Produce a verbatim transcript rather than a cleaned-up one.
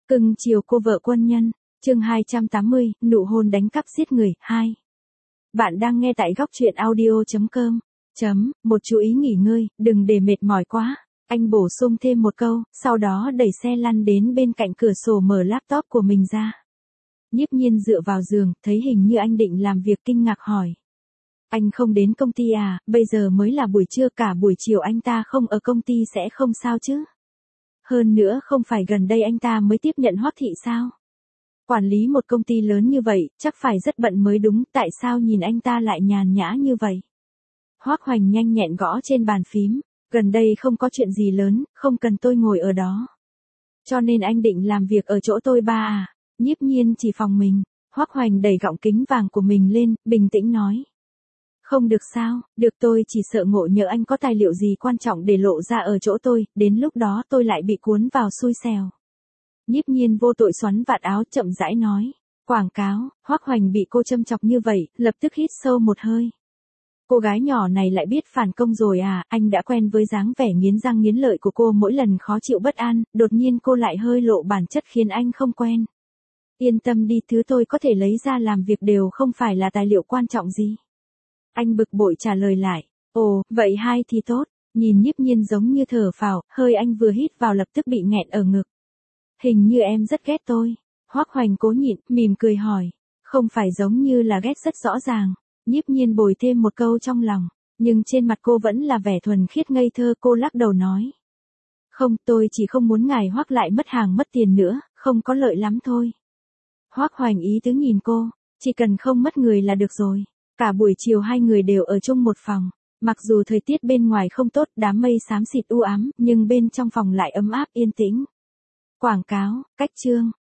Cưng chiều cô vợ quân nhân, chương hai trăm tám mươi, nụ hôn đánh cắp giết người, hai. Bạn đang nghe tại góc truyện audio.com. Chấm, một chú ý nghỉ ngơi, đừng để mệt mỏi quá. Anh bổ sung thêm một câu, sau đó đẩy xe lăn đến bên cạnh cửa sổ mở laptop của mình ra. Nhiếp Nhiên dựa vào giường, thấy hình như anh định làm việc kinh ngạc hỏi. Anh không đến công ty à, bây giờ mới là buổi trưa, cả buổi chiều anh ta không ở công ty sẽ không sao chứ? Hơn nữa không phải gần đây anh ta mới tiếp nhận Hoắc Thị sao? Quản lý một công ty lớn như vậy, chắc phải rất bận mới đúng, tại sao nhìn anh ta lại nhàn nhã như vậy? Hoắc Hoành nhanh nhẹn gõ trên bàn phím, gần đây không có chuyện gì lớn, không cần tôi ngồi ở đó. Cho nên anh định làm việc ở chỗ tôi ba à? Nhiếp Nhiên chỉ phòng mình. Hoắc Hoành đẩy gọng kính vàng của mình lên, bình tĩnh nói. Không được sao, được, tôi chỉ sợ ngộ nhỡ anh có tài liệu gì quan trọng để lộ ra ở chỗ tôi, đến lúc đó tôi lại bị cuốn vào xui xẻo. Nhiếp Nhiên vô tội xoắn vạt áo chậm rãi nói. Quảng cáo. Hoắc Hoành bị cô châm chọc như vậy, lập tức hít sâu một hơi. Cô gái nhỏ này lại biết phản công rồi à, anh đã quen với dáng vẻ nghiến răng nghiến lợi của cô mỗi lần khó chịu bất an, đột nhiên cô lại hơi lộ bản chất khiến anh không quen. Yên tâm đi, thứ tôi có thể lấy ra làm việc đều không phải là tài liệu quan trọng gì. Anh bực bội trả lời lại. Ồ, vậy hai thì tốt. Nhìn Nhiếp Nhiên giống như thở phào, hơi anh vừa hít vào lập tức bị nghẹn ở ngực. Hình như em rất ghét tôi. Hoắc Hoành cố nhịn, mỉm cười hỏi. Không phải giống như là ghét rất rõ ràng. Nhiếp Nhiên bồi thêm một câu trong lòng. Nhưng trên mặt cô vẫn là vẻ thuần khiết ngây thơ, cô lắc đầu nói. Không, tôi chỉ không muốn ngài Hoắc lại mất hàng mất tiền nữa, không có lợi lắm thôi. Hoắc Hoành ý tứ nhìn cô, chỉ cần không mất người là được rồi. Cả buổi chiều hai người đều ở chung một phòng. Mặc dù thời tiết bên ngoài không tốt, đám mây xám xịt u ám, nhưng bên trong phòng lại ấm áp yên tĩnh. Quảng cáo, cách chương,